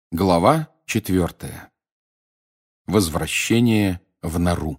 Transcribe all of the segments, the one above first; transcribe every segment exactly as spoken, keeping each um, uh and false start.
Глава четвертая. Возвращение в нору.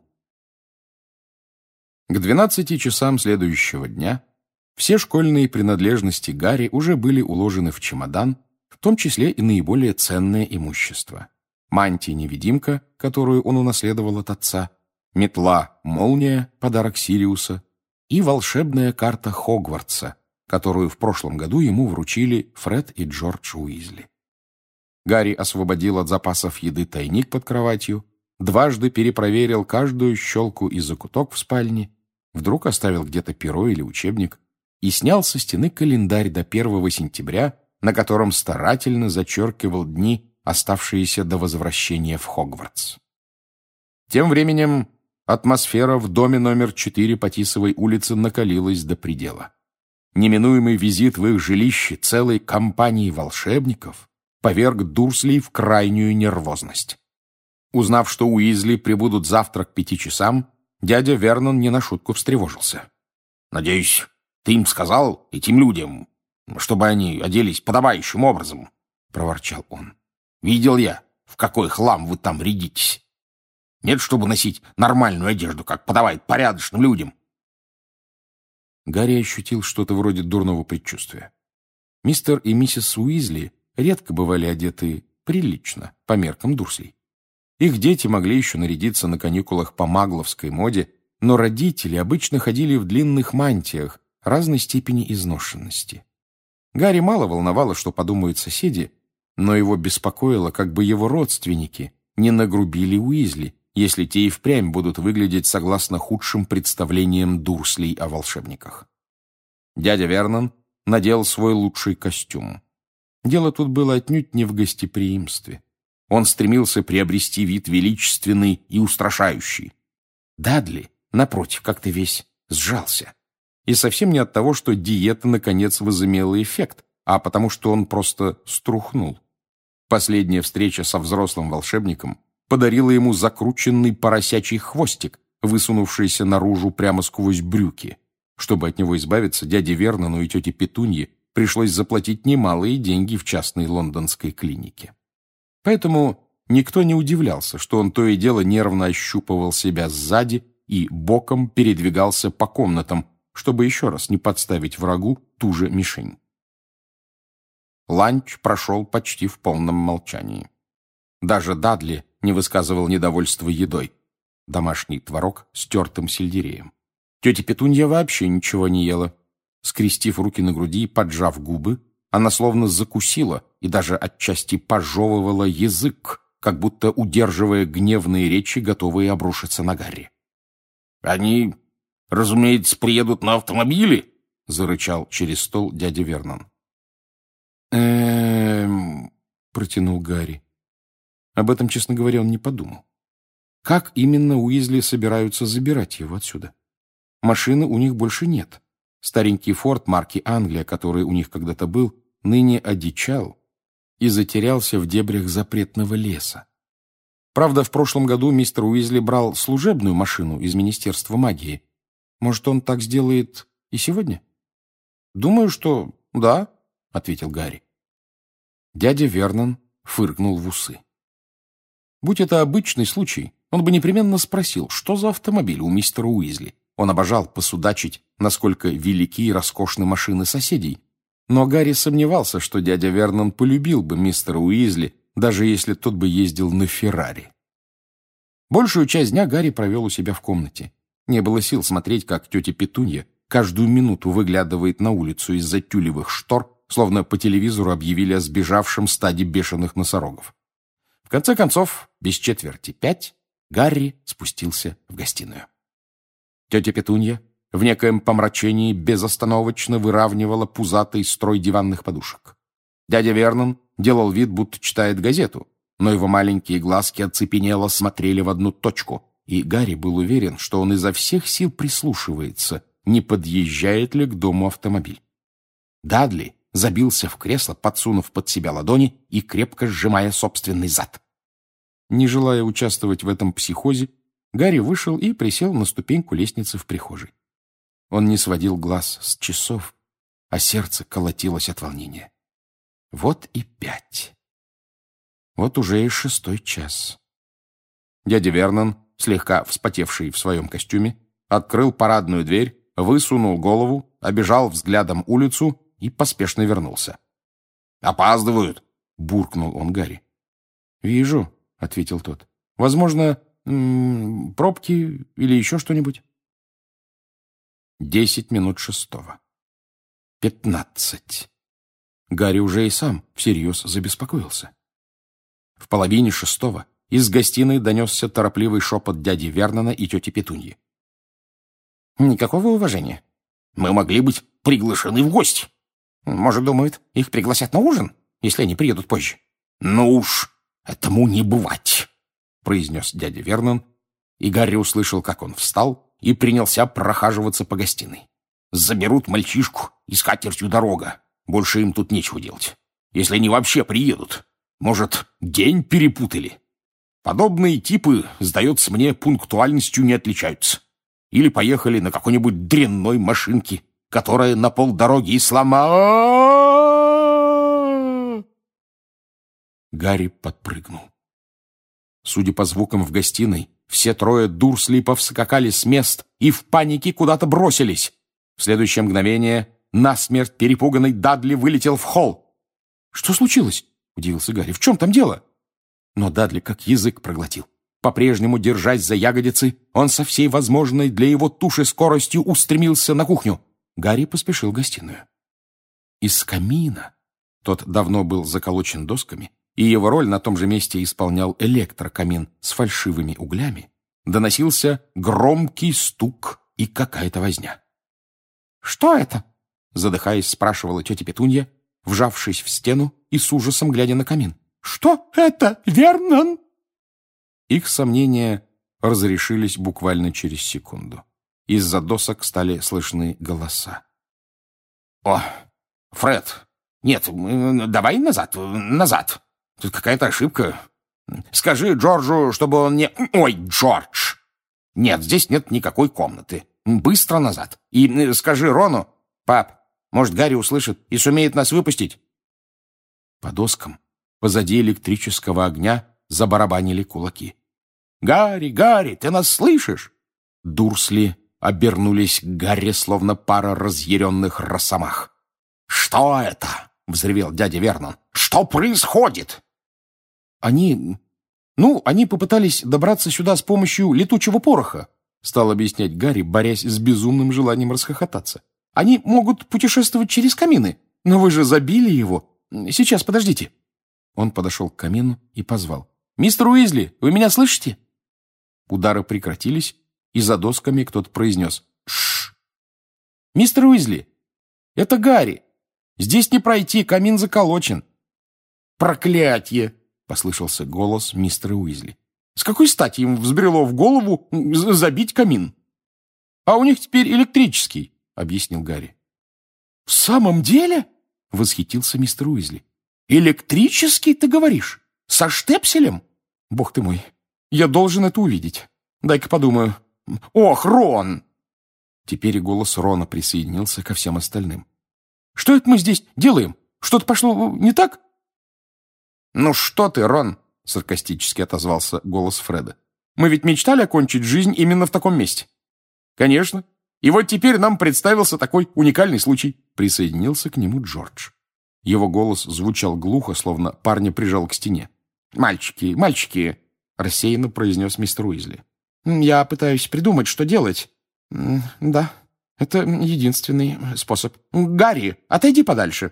К двенадцати часам следующего дня все школьные принадлежности Гарри уже были уложены в чемодан, в том числе и наиболее ценное имущество. Мантия-невидимка, которую он унаследовал от отца, метла-молния, подарок Сириуса, и волшебная карта Хогвартса, которую в прошлом году ему вручили Фред и Джордж Уизли. Гарри освободил от запасов еды тайник под кроватью, дважды перепроверил каждую щелку и закуток в спальне, вдруг оставил где-то перо или учебник и снял со стены календарь до первого сентября, на котором старательно зачеркивал дни, оставшиеся до возвращения в Хогвартс. Тем временем атмосфера в доме номер четыре по Тисовой улице накалилась до предела. Неминуемый визит в их жилище целой компании волшебников поверг Дурслей в крайнюю нервозность. Узнав, что Уизли прибудут завтра к пяти часам, дядя Вернон не на шутку встревожился. «Надеюсь, ты им сказал, этим людям, чтобы они оделись подобающим образом?» — проворчал он. «Видел я, в какой хлам вы там рядитесь. Нет, чтобы носить нормальную одежду, как подавает порядочным людям». Гарри ощутил что-то вроде дурного предчувствия. Мистер и миссис Уизли редко бывали одеты прилично, по меркам Дурслей. Их дети могли еще нарядиться на каникулах по магловской моде, но родители обычно ходили в длинных мантиях разной степени изношенности. Гарри мало волновало, что подумают соседи, но его беспокоило, как бы его родственники не нагрубили Уизли, если те и впрямь будут выглядеть согласно худшим представлениям Дурслей о волшебниках. Дядя Вернон надел свой лучший костюм. Дело тут было отнюдь не в гостеприимстве. Он стремился приобрести вид величественный и устрашающий. Дадли, напротив, как-то весь сжался. И совсем не от того, что диета, наконец, возымела эффект, а потому что он просто струхнул. Последняя встреча со взрослым волшебником подарила ему закрученный поросячий хвостик, высунувшийся наружу прямо сквозь брюки. Чтобы от него избавиться, дяде Вернону и тете Петунье пришлось заплатить немалые деньги в частной лондонской клинике. Поэтому никто не удивлялся, что он то и дело нервно ощупывал себя сзади и боком передвигался по комнатам, чтобы еще раз не подставить врагу ту же мишень. Ланч прошел почти в полном молчании. Даже Дадли не высказывал недовольства едой. Домашний творог с тертым сельдереем. Тетя Петунья вообще ничего не ела. Скрестив руки на груди и поджав губы, она словно закусила и даже отчасти пожевывала язык, как будто удерживая гневные речи, готовые обрушиться на Гарри. «Они, разумеется, приедут на автомобиле?» — зарычал через стол дядя Вернон. «Эм...» — протянул Гарри. Об этом, честно говоря, он не подумал. Как именно Уизли собираются забирать его отсюда? Машины у них больше нет. Старенький форт марки Англия, который у них когда-то был, ныне одичал и затерялся в дебрях запретного леса. Правда, в прошлом году мистер Уизли брал служебную машину из Министерства магии. Может, он так сделает и сегодня? «Думаю, что да», — ответил Гарри. Дядя Вернон фыркнул в усы. Будь это обычный случай, он бы непременно спросил, что за автомобиль у мистера Уизли. Он обожал посудачить, насколько велики и роскошны машины соседей. Но Гарри сомневался, что дядя Вернон полюбил бы мистера Уизли, даже если тот бы ездил на Феррари. Большую часть дня Гарри провел у себя в комнате. Не было сил смотреть, как тетя Петунья каждую минуту выглядывает на улицу из-за тюлевых штор, словно по телевизору объявили о сбежавшем стаде бешеных носорогов. В конце концов, без четверти пять, Гарри спустился в гостиную. Тетя Петунья в некоем помрачении безостановочно выравнивала пузатый строй диванных подушек. Дядя Вернон делал вид, будто читает газету, но его маленькие глазки оцепенело смотрели в одну точку, и Гарри был уверен, что он изо всех сил прислушивается, не подъезжает ли к дому автомобиль. Дадли забился в кресло, подсунув под себя ладони и крепко сжимая собственный зад. Не желая участвовать в этом психозе, Гарри вышел и присел на ступеньку лестницы в прихожей. Он не сводил глаз с часов, а сердце колотилось от волнения. Вот и пять. Вот уже и шестой час. Дядя Вернон, слегка вспотевший в своем костюме, открыл парадную дверь, высунул голову, обежал взглядом улицу и поспешно вернулся. «Опаздывают!» — буркнул он Гарри. «Вижу», — ответил тот. «Возможно, м-м, пробки или еще что-нибудь?» Десять минут шестого. Пятнадцать. Гарри уже и сам всерьез забеспокоился. В половине шестого из гостиной донесся торопливый шепот дяди Вернона и тети Петуньи. «Никакого уважения. Мы могли быть приглашены в гости. Может, думают, их пригласят на ужин, если они приедут позже?» «Ну уж, этому не бывать», — произнес дядя Вернон, и Гарри услышал, как он встал и принялся прохаживаться по гостиной. «Заберут мальчишку, и с катертью дорога. Больше им тут нечего делать. Если они вообще приедут. Может, день перепутали? Подобные типы, сдается мне, пунктуальностью не отличаются. Или поехали на какой-нибудь дрянной машинке, которая на полдороги и сломала...» Гарри подпрыгнул. Судя по звукам в гостиной, все трое Дурсли повскакали с мест и в панике куда-то бросились. В следующее мгновение насмерть перепуганный Дадли вылетел в холл. «Что случилось?» — удивился Гарри. «В чем там дело?» Но Дадли как язык проглотил. По-прежнему, держась за ягодицы, он со всей возможной для его туши скоростью устремился на кухню. Гарри поспешил в гостиную. Из камина, тот давно был заколочен досками, и его роль на том же месте исполнял электрокамин с фальшивыми углями, доносился громкий стук и какая-то возня. «Что это?» — задыхаясь, спрашивала тетя Петунья, вжавшись в стену и с ужасом глядя на камин. «Что это, Вернон?» Их сомнения разрешились буквально через секунду. Из-за досок стали слышны голоса. «О, Фред! Нет, давай назад, назад! Тут какая-то ошибка. Скажи Джорджу, чтобы он не... Ой, Джордж! Нет, здесь нет никакой комнаты. Быстро назад. И скажи Рону... Пап, может, Гарри услышит и сумеет нас выпустить?» По доскам, позади электрического огня, забарабанили кулаки. «Гарри, Гарри, ты нас слышишь?» Дурсли обернулись к Гарри, словно пара разъяренных росомах. «Что это?» — взревел дядя Вернон. «Что происходит?» «Они... ну, они попытались добраться сюда с помощью летучего пороха», — стал объяснять Гарри, борясь с безумным желанием расхохотаться. «Они могут путешествовать через камины, но вы же забили его. Сейчас, подождите». Он подошел к камину и позвал. «Мистер Уизли, вы меня слышите?» Удары прекратились, и за досками кто-то произнес «Шш!». «Мистер Уизли, это Гарри. Здесь не пройти, камин заколочен». «Проклятье!» — послышался голос мистера Уизли. «С какой стати им взбрело в голову забить камин?» «А у них теперь электрический», — объяснил Гарри. «В самом деле?» — восхитился мистер Уизли. «Электрический, ты говоришь? Со штепселем? Бог ты мой, я должен это увидеть. Дай-ка подумаю. Ох, Рон!» Теперь и голос Рона присоединился ко всем остальным. «Что это мы здесь делаем? Что-то пошло не так?» «Ну что ты, Рон?» — саркастически отозвался голос Фреда. «Мы ведь мечтали окончить жизнь именно в таком месте». «Конечно. И вот теперь нам представился такой уникальный случай», — присоединился к нему Джордж. Его голос звучал глухо, словно парня прижал к стене. «Мальчики, мальчики!» — рассеянно произнес мистер Уизли. «Я пытаюсь придумать, что делать. Да, это единственный способ. Гарри, отойди подальше!»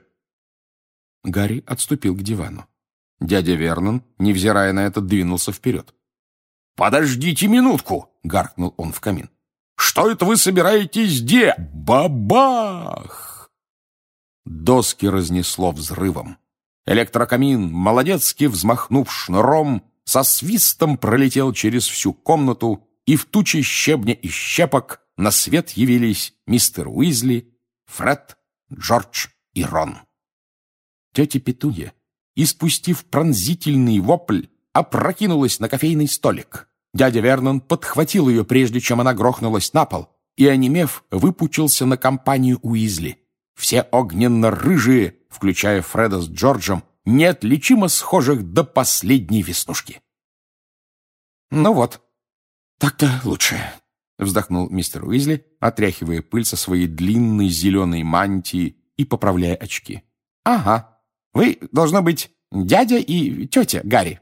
Гарри отступил к дивану. Дядя Вернон, невзирая на это, двинулся вперед. «Подождите минутку!» — гаркнул он в камин. «Что это вы собираетесь делать?» Бабах! Доски разнесло взрывом. Электрокамин, молодецки взмахнув шнуром, со свистом пролетел через всю комнату, и в туче щебня и щепок на свет явились мистер Уизли, Фред, Джордж и Рон. Тетя Петунья, испустив пронзительный вопль, опрокинулась на кофейный столик. Дядя Вернон подхватил ее, прежде чем она грохнулась на пол, и, онемев, выпучился на компанию Уизли. Все огненно-рыжие, включая Фреда с Джорджем, неотличимо схожих до последней веснушки. «Ну вот, так-то лучше», — вздохнул мистер Уизли, отряхивая пыль со своей длинной зеленой мантии и поправляя очки. «Ага, вы, должно быть, дядя и тетя Гарри».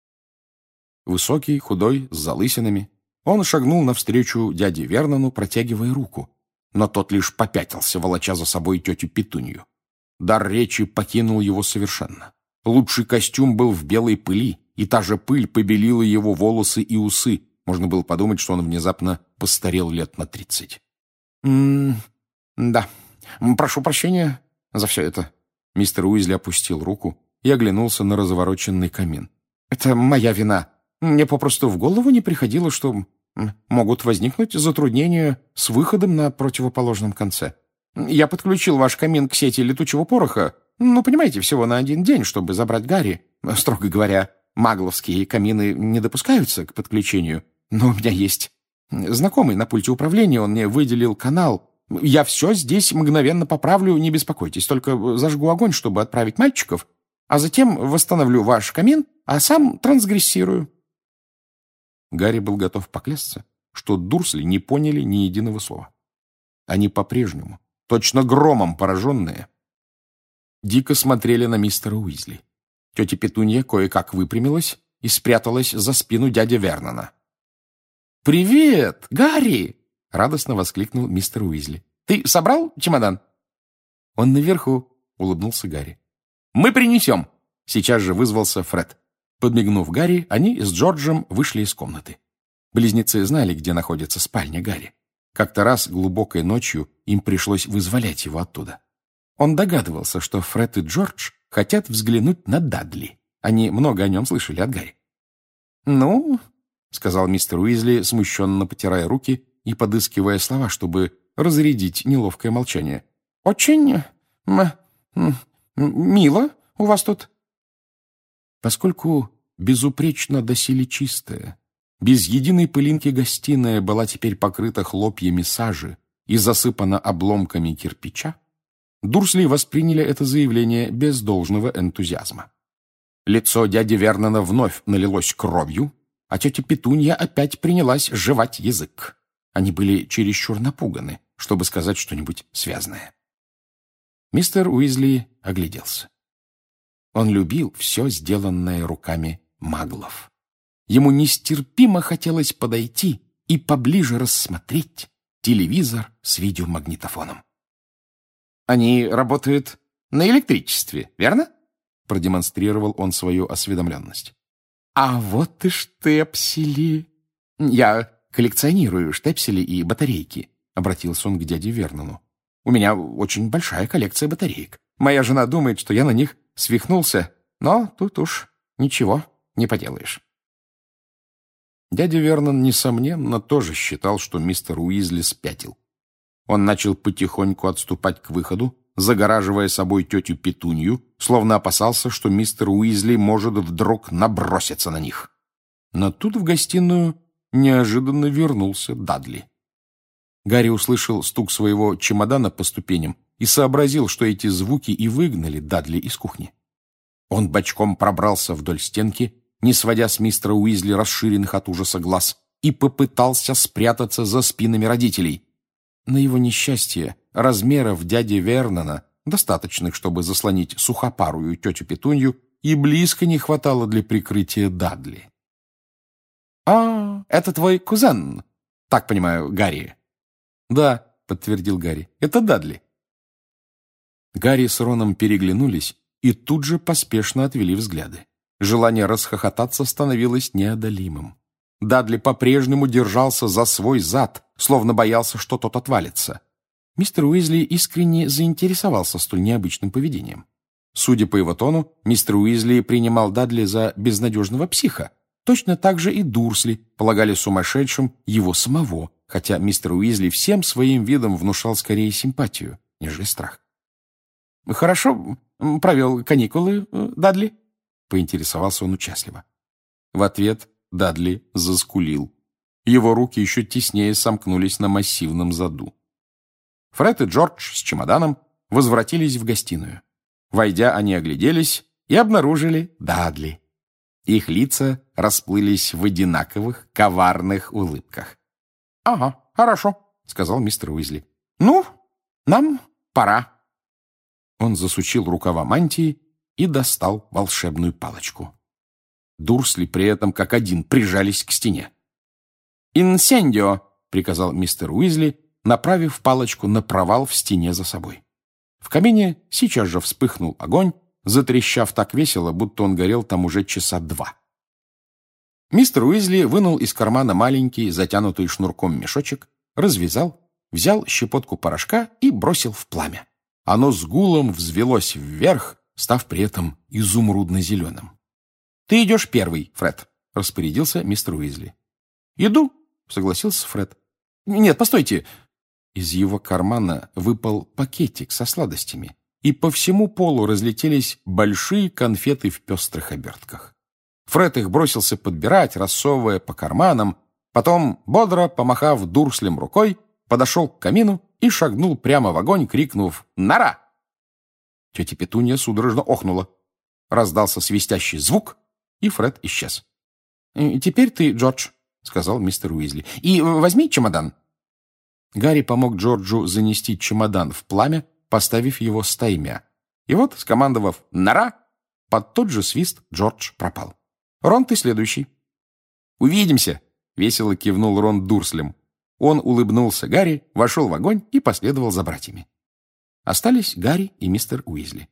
Высокий, худой, с залысинами, он шагнул навстречу дяде Вернону, протягивая руку, но тот лишь попятился, волоча за собой тетю Петунью. Дар речи покинул его совершенно. Лучший костюм был в белой пыли, и та же пыль побелила его волосы и усы. Можно было подумать, что он внезапно постарел лет на тридцать. «М-м, да, прошу прощения за все это». Мистер Уизли опустил руку и оглянулся на развороченный камин. «Это моя вина. Мне попросту в голову не приходило, что могут возникнуть затруднения с выходом на противоположном конце. Я подключил ваш камин к сети летучего пороха, ну, понимаете, всего на один день, чтобы забрать Гарри. Строго говоря, магловские камины не допускаются к подключению, но у меня есть знакомый на пульте управления, он мне выделил канал. Я все здесь мгновенно поправлю, не беспокойтесь, только зажгу огонь, чтобы отправить мальчиков, а затем восстановлю ваш камин, а сам трансгрессирую». Гарри был готов поклясться, что Дурсли не поняли ни единого слова. Они по-прежнему, точно громом пораженные, дико смотрели на мистера Уизли. Тетя Петунья кое-как выпрямилась и спряталась за спину дяди Вернона. «Привет, Гарри!» — радостно воскликнул мистер Уизли. «Ты собрал чемодан?» «Он наверху», — улыбнулся Гарри. «Мы принесем!» — сейчас же вызвался Фред. Подмигнув Гарри, они с Джорджем вышли из комнаты. Близнецы знали, где находится спальня Гарри. Как-то раз глубокой ночью им пришлось вызволять его оттуда. Он догадывался, что Фред и Джордж хотят взглянуть на Дадли. Они много о нем слышали от Гарри. «Ну, — сказал мистер Уизли, смущенно потирая руки и подыскивая слова, чтобы разрядить неловкое молчание. — Очень м м мило у вас тут. Поскольку безупречно доселе чистая, без единой пылинки гостиная была теперь покрыта хлопьями сажи и засыпана обломками кирпича, Дурсли восприняли это заявление без должного энтузиазма. Лицо дяди Вернона вновь налилось кровью, а тетя Петунья опять принялась жевать язык. Они были чересчур напуганы, чтобы сказать что-нибудь связное. Мистер Уизли огляделся. Он любил все сделанное руками маглов. Ему нестерпимо хотелось подойти и поближе рассмотреть телевизор с видеомагнитофоном. «Они работают на электричестве, верно?» — продемонстрировал он свою осведомленность. «А вот и штепсели!» «Я коллекционирую штепсели и батарейки», — обратился он к дяде Вернону. «У меня очень большая коллекция батареек. Моя жена думает, что я на них свихнулся, но тут уж ничего не поделаешь». Дядя Вернон, несомненно, тоже считал, что мистер Уизли спятил. Он начал потихоньку отступать к выходу, загораживая собой тетю Петунью, словно опасался, что мистер Уизли может вдруг наброситься на них. Но тут в гостиную неожиданно вернулся Дадли. Гарри услышал стук своего чемодана по ступеням и сообразил, что эти звуки и выгнали Дадли из кухни. Он бочком пробрался вдоль стенки, не сводя с мистера Уизли расширенных от ужаса глаз, и попытался спрятаться за спинами родителей. На его несчастье размеров дяди Вернона, достаточных, чтобы заслонить сухопарую тетю Петунью, и близко не хватало для прикрытия Дадли. «А, это твой кузен, так понимаю, Гарри?» «Да», — подтвердил Гарри, — «это Дадли». Гарри с Роном переглянулись и тут же поспешно отвели взгляды. Желание расхохотаться становилось неодолимым. Дадли по-прежнему держался за свой зад, словно боялся, что тот отвалится. Мистер Уизли искренне заинтересовался столь необычным поведением. Судя по его тону, мистер Уизли принимал Дадли за безнадежного психа. Точно так же и Дурсли полагали сумасшедшим его самого, хотя мистер Уизли всем своим видом внушал скорее симпатию, нежели страх. «Хорошо провел каникулы, Дадли?» — поинтересовался он участливо. В ответ Дадли заскулил. Его руки еще теснее сомкнулись на массивном заду. Фред и Джордж с чемоданом возвратились в гостиную. Войдя, они огляделись и обнаружили Дадли. Их лица расплылись в одинаковых коварных улыбках. — Ага, хорошо, — сказал мистер Уизли. — Ну, нам пора. Он засучил рукава мантии и достал волшебную палочку. Дурсли при этом как один прижались к стене. «Инсендио!» — приказал мистер Уизли, направив палочку на провал в стене за собой. В камине сейчас же вспыхнул огонь, затрещав так весело, будто он горел там уже часа два. Мистер Уизли вынул из кармана маленький, затянутый шнурком мешочек, развязал, взял щепотку порошка и бросил в пламя. Оно с гулом взвелось вверх, став при этом изумрудно-зеленым. «Ты идешь первый, Фред», — распорядился мистер Уизли. «Иду», — согласился Фред. «Нет, постойте». Из его кармана выпал пакетик со сладостями, и по всему полу разлетелись большие конфеты в пестрых обертках. Фред их бросился подбирать, рассовывая по карманам, потом, бодро помахав Дурслем рукой, подошел к камину и шагнул прямо в огонь, крикнув «Нора!». Тетя Петунья судорожно охнула. Раздался свистящий звук, и Фред исчез. «Теперь ты, Джордж», — сказал мистер Уизли, — «и возьми чемодан». Гарри помог Джорджу занести чемодан в пламя, поставив его стаймя. И вот, скомандовав «Нора!», под тот же свист Джордж пропал. «Рон, ты следующий». «Увидимся!» — весело кивнул Рон Дурслем. Он улыбнулся Гарри, вошел в огонь и последовал за братьями. Остались Гарри и мистер Уизли.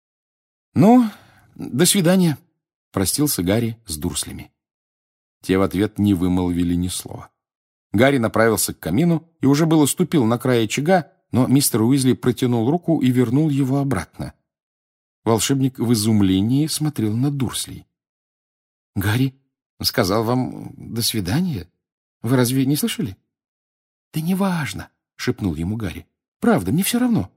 «Ну, до свидания», — простился Гарри с Дурслями. Те в ответ не вымолвили ни слова. Гарри направился к камину и уже было ступил на край очага, но мистер Уизли протянул руку и вернул его обратно. Волшебник в изумлении смотрел на Дурслей. «Гарри сказал вам «до свидания»? Вы разве не слышали?» «Да неважно», — шепнул ему Гарри. «Правда, мне все равно».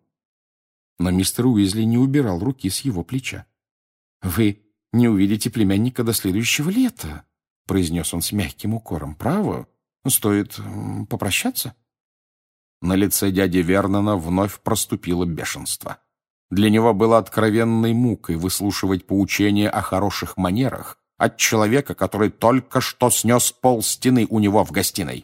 Но мистер Уизли не убирал руки с его плеча. «Вы не увидите племянника до следующего лета», — произнес он с мягким укором. «Право, стоит попрощаться». На лице дяди Вернона вновь проступило бешенство. Для него было откровенной мукой выслушивать поучения о хороших манерах от человека, который только что снес пол стены у него в гостиной.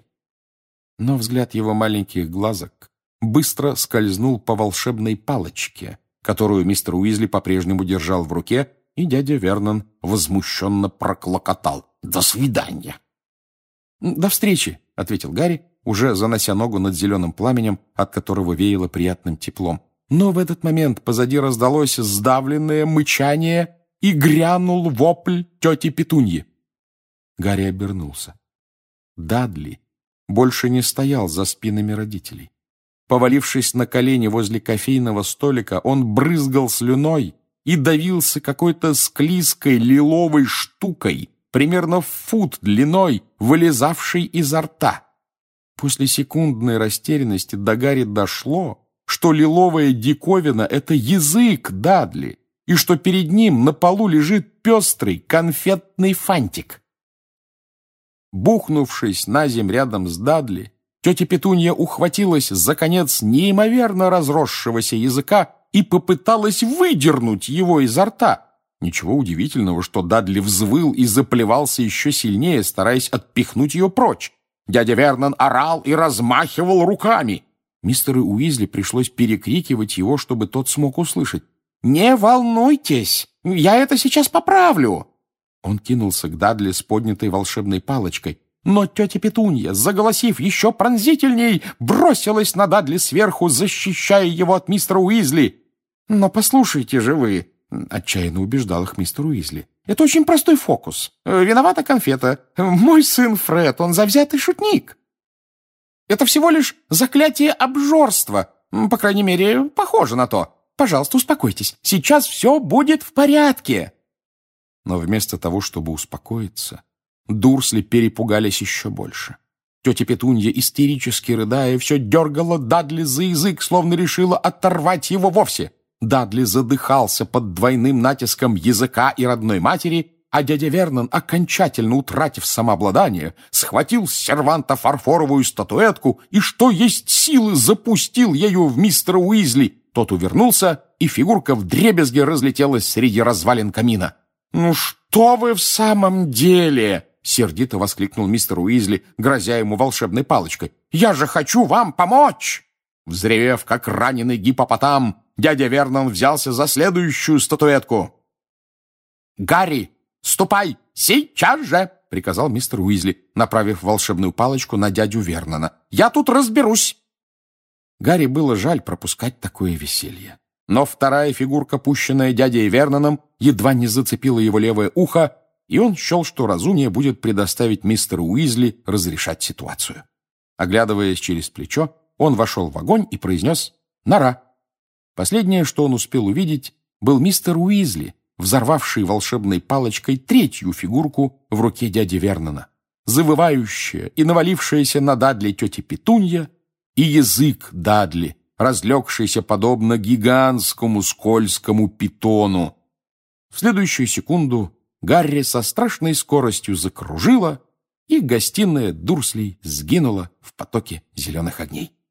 Но взгляд его маленьких глазок быстро скользнул по волшебной палочке, которую мистер Уизли по-прежнему держал в руке, и дядя Вернон возмущенно проклокотал: «До свидания!» «До встречи!» — ответил Гарри, уже занося ногу над зеленым пламенем, от которого веяло приятным теплом. Но в этот момент позади раздалось сдавленное мычание, и грянул вопль тети Петуньи. Гарри обернулся. Дадли больше не стоял за спинами родителей. Повалившись на колени возле кофейного столика, он брызгал слюной и давился какой-то склизкой лиловой штукой, примерно в фут длиной, вылезавшей изо рта. После секундной растерянности до Гарри дошло, что лиловая диковина — это язык Дадли, и что перед ним на полу лежит пестрый конфетный фантик. Бухнувшись на земь рядом с Дадли, тетя Петунья ухватилась за конец неимоверно разросшегося языка и попыталась выдернуть его изо рта. Ничего удивительного, что Дадли взвыл и заплевался еще сильнее, стараясь отпихнуть ее прочь. Дядя Вернон орал и размахивал руками. Мистеру Уизли пришлось перекрикивать его, чтобы тот смог услышать. «Не волнуйтесь, я это сейчас поправлю!» Он кинулся к Дадли с поднятой волшебной палочкой, но тетя Петунья, заголосив еще пронзительней, бросилась на Дадли сверху, защищая его от мистера Уизли. «Но послушайте же вы!» — отчаянно убеждал их мистер Уизли. «Это очень простой фокус. Виновата конфета. Мой сын Фред, он завзятый шутник. Это всего лишь заклятие обжорства. По крайней мере, похоже на то. Пожалуйста, успокойтесь. Сейчас все будет в порядке». Но вместо того, чтобы успокоиться, Дурсли перепугались еще больше. Тетя Петунья, истерически рыдая, все дергала Дадли за язык, словно решила оторвать его вовсе. Дадли задыхался под двойным натиском языка и родной матери, а дядя Вернон, окончательно утратив самообладание, схватил с серванта фарфоровую статуэтку и, что есть силы, запустил ею в мистера Уизли. Тот увернулся, и фигурка вдребезги разлетелась среди развалин камина. «Ну что вы в самом деле?» — сердито воскликнул мистер Уизли, грозя ему волшебной палочкой. «Я же хочу вам помочь!» Взревев, как раненый гиппопотам, дядя Вернон взялся за следующую статуэтку. «Гарри, ступай сейчас же!» — приказал мистер Уизли, направив волшебную палочку на дядю Вернона. «Я тут разберусь!» Гарри было жаль пропускать такое веселье. Но вторая фигурка, пущенная дядей Верноном, едва не зацепила его левое ухо, и он счел, что разумнее будет предоставить мистеру Уизли разрешать ситуацию. Оглядываясь через плечо, он вошел в огонь и произнес «Нора». Последнее, что он успел увидеть, был мистер Уизли, взорвавший волшебной палочкой третью фигурку в руке дяди Вернона, завывающая и навалившаяся на Дадли тети Петунья, и язык Дадли, разлегшийся подобно гигантскому скользкому питону. В следующую секунду Гарри со страшной скоростью закружила, и гостиная Дурслей сгинула в потоке зеленых огней.